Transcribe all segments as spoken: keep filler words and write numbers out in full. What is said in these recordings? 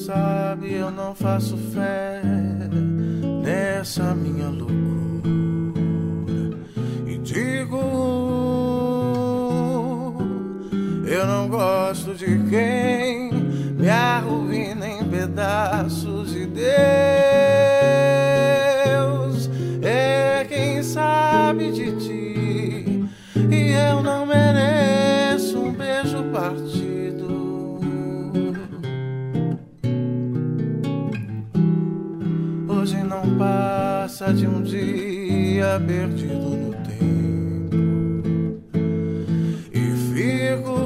sabe, eu não faço fé nessa minha loucura. E digo, eu não gosto de quem me arruína em pedaços. E Deus é quem sabe de ti, e eu não mereço um beijo partido. Hoje não passa de um dia perdido no tempo, e fico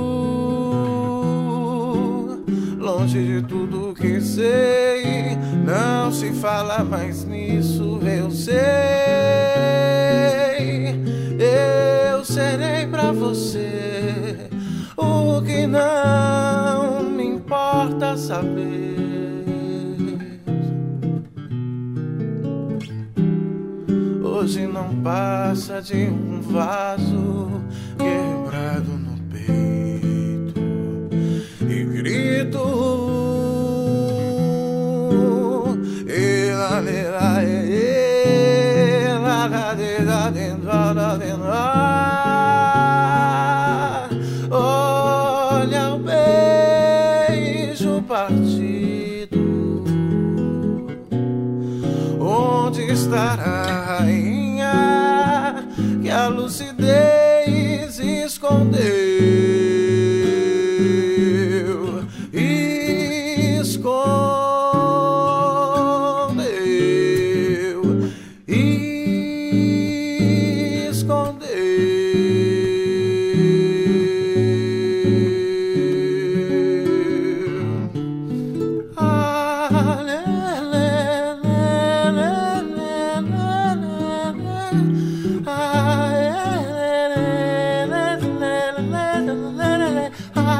longe de tudo que sei. Não se fala mais nisso, eu sei. Eu serei pra você o que não me importa saber. Hoje não passa de um vaso quebrado no peito, e grito, ela, ela, ela, ela, ela, ela, olha o beijo partido. Onde estará a rainha que a lucidez escondeu? Escondeu, escondeu. Ah, lê, lê, lê, lê, lê, lê, lê. Ah, lê, lê, lê, lê, lê, lê, lê, lê. Ah,